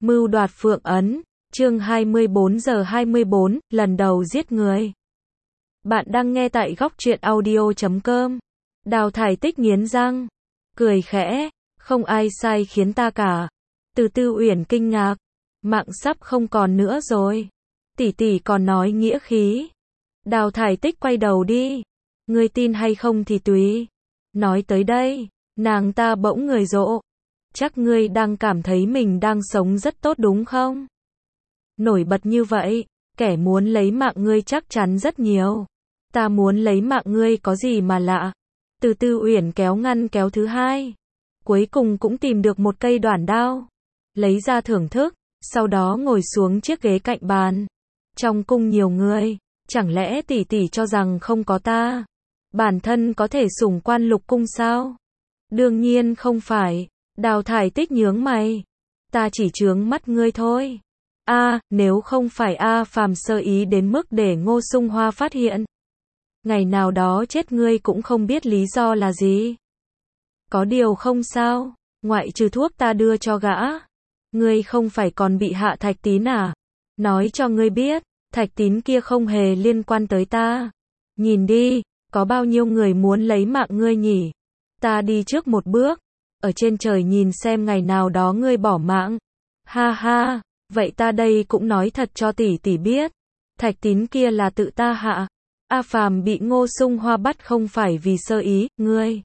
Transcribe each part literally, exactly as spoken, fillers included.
Mưu đoạt Phượng Ấn, chương hai mươi bốn giờ hai mươi bốn, lần đầu giết người. Bạn đang nghe tại góc truyện audio chấm com. Đào Thải Tích nghiến răng, cười khẽ, không ai sai khiến ta cả. Từ Tư Uyển kinh ngạc, mạng sắp không còn nữa rồi. Tỷ tỷ còn nói nghĩa khí. Đào Thải Tích quay đầu đi, ngươi tin hay không thì tùy. Nói tới đây, nàng ta bỗng người rộ. Chắc ngươi đang cảm thấy mình đang sống rất tốt đúng không? Nổi bật như vậy, kẻ muốn lấy mạng ngươi chắc chắn rất nhiều. Ta muốn lấy mạng ngươi có gì mà lạ? Từ Tư Uyển kéo ngăn kéo thứ hai. Cuối cùng cũng tìm được một cây đoản đao. Lấy ra thưởng thức, sau đó ngồi xuống chiếc ghế cạnh bàn. Trong cung nhiều người, chẳng lẽ tỷ tỷ cho rằng không có ta? Bản thân có thể sủng quan lục cung sao? Đương nhiên không phải. Đào Thải Tích nhướng mày. Ta chỉ chướng mắt ngươi thôi. A, à, nếu không phải A Phàm sơ ý đến mức để Ngô Sung Hoa phát hiện. Ngày nào đó chết ngươi cũng không biết lý do là gì. Có điều không sao, ngoại trừ thuốc ta đưa cho gã. Ngươi không phải còn bị hạ Thạch Tín à? Nói cho ngươi biết, Thạch Tín kia không hề liên quan tới ta. Nhìn đi, có bao nhiêu người muốn lấy mạng ngươi nhỉ? Ta đi trước một bước. Ở trên trời nhìn xem ngày nào đó ngươi bỏ mạng. Ha ha, vậy ta đây cũng nói thật cho tỷ tỷ biết. Thạch Tín kia là tự ta hạ. A Phàm bị Ngô Sung Hoa bắt không phải vì sơ ý, ngươi.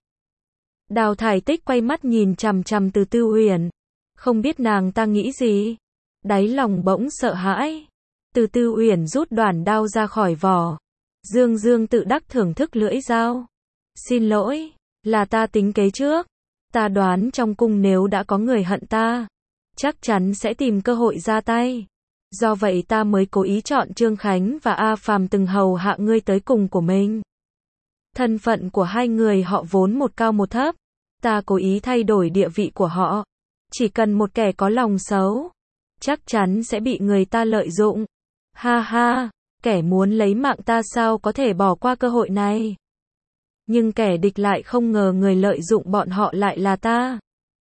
Đào Thải Tích quay mắt nhìn chằm chằm Từ Tư Uyển. Không biết nàng ta nghĩ gì. Đáy lòng bỗng sợ hãi. Từ Tư Uyển rút đoản đao ra khỏi vỏ. Dương dương tự đắc thưởng thức lưỡi dao. Xin lỗi, là ta tính kế trước. Ta đoán trong cung nếu đã có người hận ta, chắc chắn sẽ tìm cơ hội ra tay. Do vậy ta mới cố ý chọn Trương Khánh và A Phàm từng hầu hạ ngươi tới cùng của mình. Thân phận của hai người họ vốn một cao một thấp. Ta cố ý thay đổi địa vị của họ. Chỉ cần một kẻ có lòng xấu, chắc chắn sẽ bị người ta lợi dụng. Ha ha, kẻ muốn lấy mạng ta sao có thể bỏ qua cơ hội này. Nhưng kẻ địch lại không ngờ người lợi dụng bọn họ lại là ta.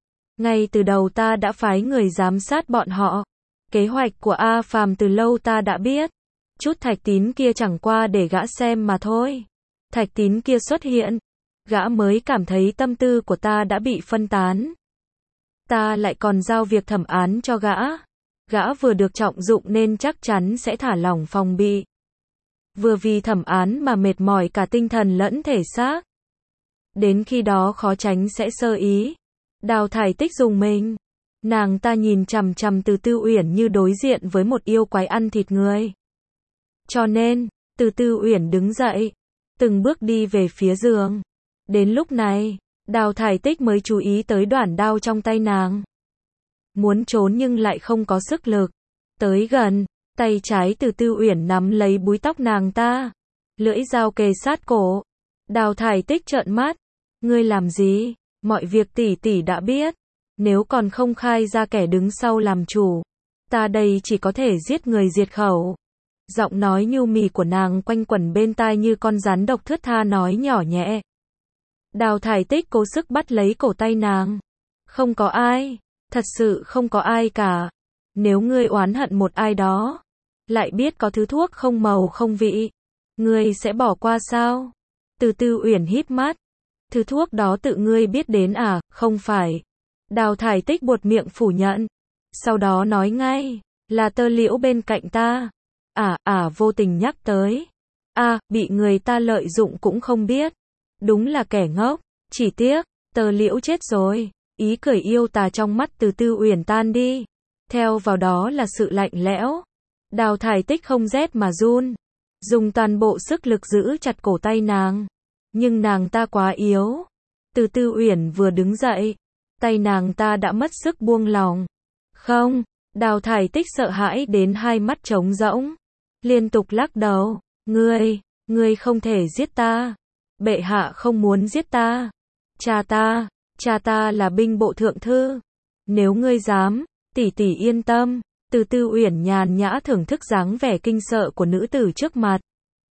Ngay từ đầu ta đã phái người giám sát bọn họ. Kế hoạch của A Phàm từ lâu ta đã biết. Chút Thạch Tín kia chẳng qua để gã xem mà thôi. Thạch Tín kia xuất hiện, gã mới cảm thấy tâm tư của ta đã bị phân tán. Ta lại còn giao việc thẩm án cho gã. Gã vừa được trọng dụng nên chắc chắn sẽ thả lỏng phòng bị. Vừa vì thẩm án mà mệt mỏi cả tinh thần lẫn thể xác. Đến khi đó khó tránh sẽ sơ ý. Đào Thải Tích dùng mình. Nàng ta nhìn chằm chằm Từ Tư Uyển như đối diện với một yêu quái ăn thịt người. Cho nên, Từ Tư Uyển đứng dậy, từng bước đi về phía giường. Đến lúc này, Đào Thải Tích mới chú ý tới đoản đao trong tay nàng. Muốn trốn nhưng lại không có sức lực. Tới gần, tay trái Từ Tư Uyển nắm lấy búi tóc nàng ta. Lưỡi dao kề sát cổ. Đào Thải Tích trợn mắt. Ngươi làm gì? Mọi việc tỷ tỷ đã biết. Nếu còn không khai ra kẻ đứng sau làm chủ, ta đây chỉ có thể giết người diệt khẩu. Giọng nói nhu mì của nàng quanh quẩn bên tai như con rắn độc thướt tha nói nhỏ nhẹ. Đào Thải Tích cố sức bắt lấy cổ tay nàng. Không có ai, thật sự không có ai cả. Nếu ngươi oán hận một ai đó, lại biết có thứ thuốc không màu không vị, ngươi sẽ bỏ qua sao? Từ Tư Uyển híp mắt. Thứ thuốc đó tự ngươi biết đến à? Không phải. Đào Thải Tích buột miệng phủ nhận. Sau đó nói ngay, là Tơ Liễu bên cạnh ta. À, à vô tình nhắc tới. À, bị người ta lợi dụng cũng không biết. Đúng là kẻ ngốc. Chỉ tiếc, Tơ Liễu chết rồi. Ý cười yêu tà trong mắt Từ Tư Uyển tan đi. Theo vào đó là sự lạnh lẽo. Đào Thải Tích không rét mà run. Dùng toàn bộ sức lực giữ chặt cổ tay nàng. Nhưng nàng ta quá yếu. Từ Tư Uyển vừa đứng dậy, tay nàng ta đã mất sức buông lòng. Không, Đào Thải Tích sợ hãi đến hai mắt trống rỗng. Liên tục lắc đầu. Ngươi, ngươi không thể giết ta. Bệ hạ không muốn giết ta. Cha ta, cha ta là binh bộ thượng thư. Nếu ngươi dám, tỷ tỷ yên tâm. Từ Tư Uyển nhàn nhã thưởng thức dáng vẻ kinh sợ của nữ tử trước mặt.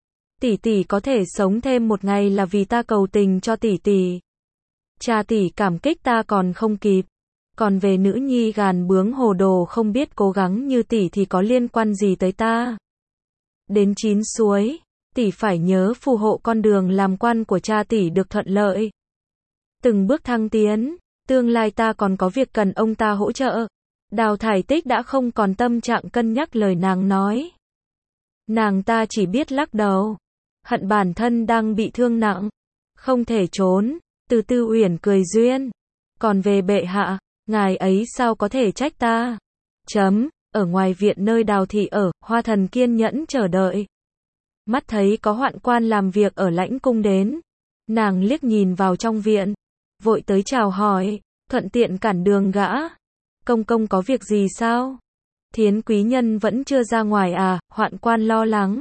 Tỷ tỷ có thể sống thêm một ngày là vì ta cầu tình cho tỷ tỷ. Cha tỷ cảm kích ta còn không kịp. Còn về nữ nhi gàn bướng hồ đồ không biết cố gắng như tỷ thì có liên quan gì tới ta. Đến chín suối, tỷ phải nhớ phù hộ con đường làm quan của cha tỷ được thuận lợi. Từng bước thăng tiến, tương lai ta còn có việc cần ông ta hỗ trợ. Đào Thải Tích đã không còn tâm trạng cân nhắc lời nàng nói. Nàng ta chỉ biết lắc đầu, hận bản thân đang bị thương nặng, không thể trốn. Từ Tư Uyển cười duyên, còn về bệ hạ, ngài ấy sao có thể trách ta. Chấm, ở ngoài viện nơi Đào thị ở, Hoa Thần kiên nhẫn chờ đợi. Mắt thấy có hoạn quan làm việc ở lãnh cung đến, nàng liếc nhìn vào trong viện, vội tới chào hỏi, thuận tiện cản đường gã. Công công có việc gì sao? Thiến quý nhân vẫn chưa ra ngoài à? Hoạn quan lo lắng.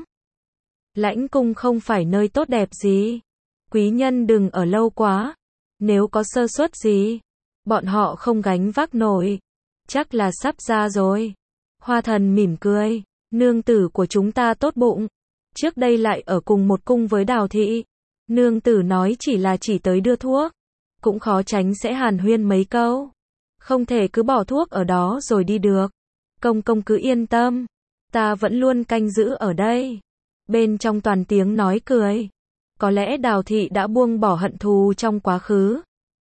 Lãnh cung không phải nơi tốt đẹp gì. Quý nhân đừng ở lâu quá. Nếu có sơ suất gì, bọn họ không gánh vác nổi. Chắc là sắp ra rồi. Hoa Thần mỉm cười. Nương tử của chúng ta tốt bụng. Trước đây lại ở cùng một cung với Đào thị. Nương tử nói chỉ là chỉ tới đưa thuốc. Cũng khó tránh sẽ hàn huyên mấy câu. Không thể cứ bỏ thuốc ở đó rồi đi được. Công công cứ yên tâm. Ta vẫn luôn canh giữ ở đây. Bên trong toàn tiếng nói cười. Có lẽ Đào thị đã buông bỏ hận thù trong quá khứ.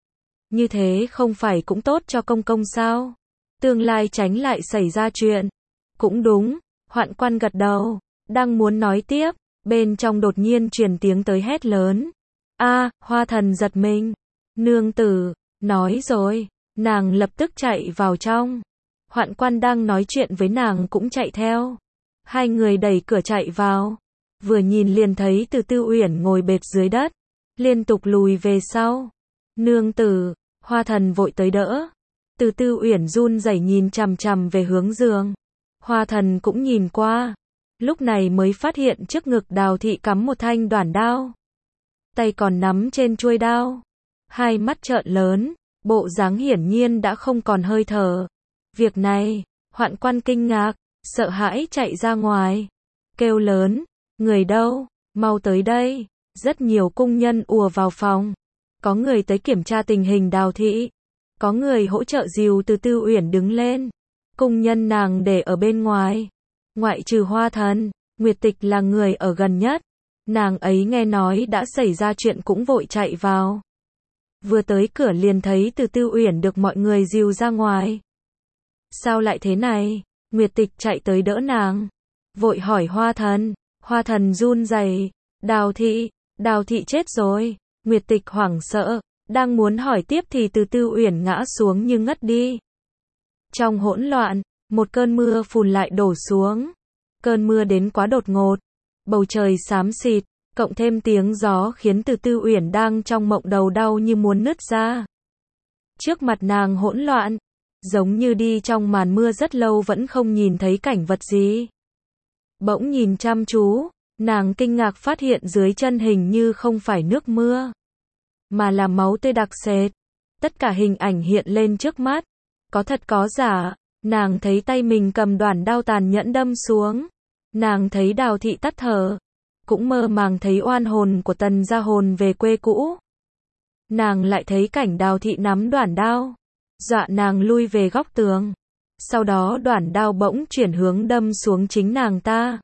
Như thế không phải cũng tốt cho công công sao? Tương lai tránh lại xảy ra chuyện. Cũng đúng. Hoạn quan gật đầu. Đang muốn nói tiếp. Bên trong đột nhiên truyền tiếng tới hét lớn. A, Hoa Thần giật mình. Nương tử, nói rồi. Nàng lập tức chạy vào trong. Hoạn quan đang nói chuyện với nàng cũng chạy theo. Hai người đẩy cửa chạy vào. Vừa nhìn liền thấy Từ Tư Uyển ngồi bệt dưới đất, liên tục lùi về sau. Nương tử, Hoa Thần vội tới đỡ. Từ Tư Uyển run rẩy nhìn chằm chằm về hướng giường. Hoa Thần cũng nhìn qua. Lúc này mới phát hiện trước ngực Đào thị cắm một thanh đoản đao. Tay còn nắm trên chuôi đao. Hai mắt trợn lớn, bộ dáng hiển nhiên đã không còn hơi thở. Việc này, hoạn quan kinh ngạc, sợ hãi chạy ra ngoài. Kêu lớn, người đâu, mau tới đây. Rất nhiều cung nhân ùa vào phòng. Có người tới kiểm tra tình hình Đào thị. Có người hỗ trợ dìu Từ Tư Uyển đứng lên. Cung nhân nàng để ở bên ngoài. Ngoại trừ Hoa Thần, Nguyệt Tịch là người ở gần nhất. Nàng ấy nghe nói đã xảy ra chuyện cũng vội chạy vào. Vừa tới cửa liền thấy Từ Tư Uyển được mọi người dìu ra ngoài. Sao lại thế này? Nguyệt Tịch chạy tới đỡ nàng. Vội hỏi Hoa Thần. Hoa Thần run rẩy. Đào thị, Đào thị chết rồi. Nguyệt Tịch hoảng sợ. Đang muốn hỏi tiếp thì Từ Tư Uyển ngã xuống như ngất đi. Trong hỗn loạn, một cơn mưa phùn lại đổ xuống. Cơn mưa đến quá đột ngột. Bầu trời xám xịt, cộng thêm tiếng gió khiến Từ Tư Uyển đang trong mộng đầu đau như muốn nứt ra. Trước mặt nàng hỗn loạn, giống như đi trong màn mưa rất lâu vẫn không nhìn thấy cảnh vật gì. Bỗng nhìn chăm chú, nàng kinh ngạc phát hiện dưới chân hình như không phải nước mưa, mà là máu tươi đặc sệt. Tất cả hình ảnh hiện lên trước mắt, có thật có giả. Nàng thấy tay mình cầm đoản đao tàn nhẫn đâm xuống. Nàng thấy Đào thị tắt thở. Cũng mơ màng thấy oan hồn của Tần gia hồn về quê cũ. Nàng lại thấy cảnh Đào thị nắm đoản đao, dọa nàng lui về góc tường. Sau đó đoản đao bỗng chuyển hướng đâm xuống chính nàng ta.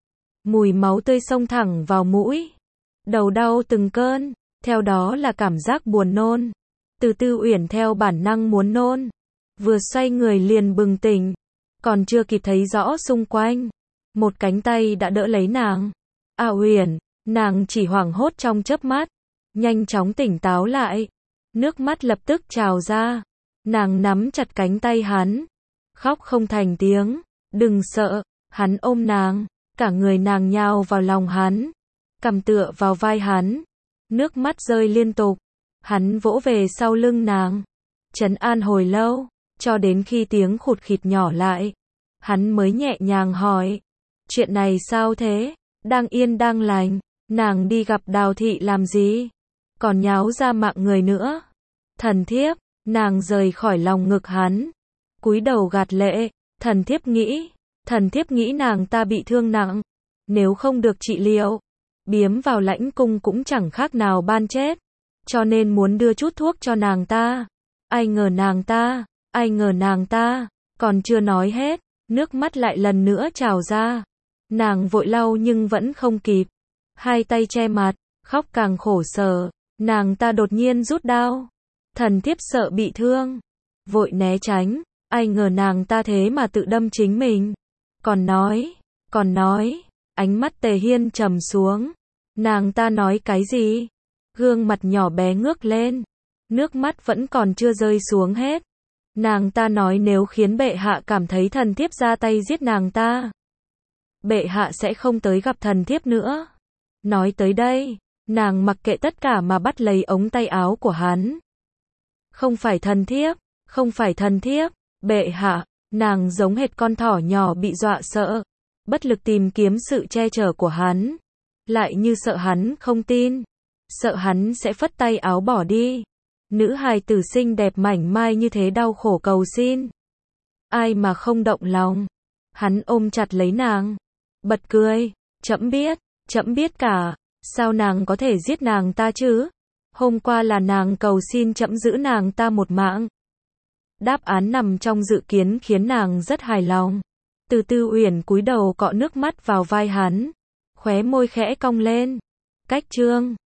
Mùi máu tươi xông thẳng vào mũi. Đầu đau từng cơn, theo đó là cảm giác buồn nôn. Từ Tư Uyển theo bản năng muốn nôn. Vừa xoay người liền bừng tỉnh. Còn chưa kịp thấy rõ xung quanh, một cánh tay đã đỡ lấy nàng. À Uyển, nàng chỉ hoảng hốt trong chớp mắt, nhanh chóng tỉnh táo lại. Nước mắt lập tức trào ra. Nàng nắm chặt cánh tay hắn, khóc không thành tiếng. Đừng sợ, hắn ôm nàng, cả người nàng nhào vào lòng hắn, cằm tựa vào vai hắn. Nước mắt rơi liên tục. Hắn vỗ về sau lưng nàng, trấn an hồi lâu, cho đến khi tiếng khụt khịt nhỏ lại. Hắn mới nhẹ nhàng hỏi, chuyện này sao thế? Đang yên đang lành, nàng đi gặp Đào thị làm gì? Còn nháo ra mạng người nữa. Thần thiếp, nàng rời khỏi lòng ngực hắn, cúi đầu gạt lệ. Thần thiếp nghĩ, thần thiếp nghĩ nàng ta bị thương nặng, nếu không được trị liệu, biếm vào lãnh cung cũng chẳng khác nào ban chết, cho nên muốn đưa chút thuốc cho nàng ta. Ai ngờ nàng ta Ai ngờ nàng ta, còn chưa nói hết, nước mắt lại lần nữa trào ra. Nàng vội lau nhưng vẫn không kịp. Hai tay che mặt, khóc càng khổ sở. Nàng ta đột nhiên rút đao. Thần thiếp sợ bị thương, vội né tránh. Ai ngờ nàng ta thế mà tự đâm chính mình. Còn nói, còn nói, ánh mắt Tề Hiên trầm xuống. Nàng ta nói cái gì? Gương mặt nhỏ bé ngước lên. Nước mắt vẫn còn chưa rơi xuống hết. Nàng ta nói nếu khiến bệ hạ cảm thấy thần thiếp ra tay giết nàng ta, bệ hạ sẽ không tới gặp thần thiếp nữa. Nói tới đây, nàng mặc kệ tất cả mà bắt lấy ống tay áo của hắn. Không phải thần thiếp, không phải thần thiếp, bệ hạ. Nàng giống hệt con thỏ nhỏ bị dọa sợ, bất lực tìm kiếm sự che chở của hắn, lại như sợ hắn không tin, sợ hắn sẽ phất tay áo bỏ đi. Nữ hài tử xinh đẹp mảnh mai như thế đau khổ cầu xin, ai mà không động lòng. Hắn ôm chặt lấy nàng, bật cười, trẫm biết, trẫm biết cả, sao nàng có thể giết nàng ta chứ? Hôm qua là nàng cầu xin trẫm giữ nàng ta một mạng. Đáp án nằm trong dự kiến khiến nàng rất hài lòng. Từ Tư Uyển cúi đầu cọ nước mắt vào vai hắn, khóe môi khẽ cong lên. Cách chương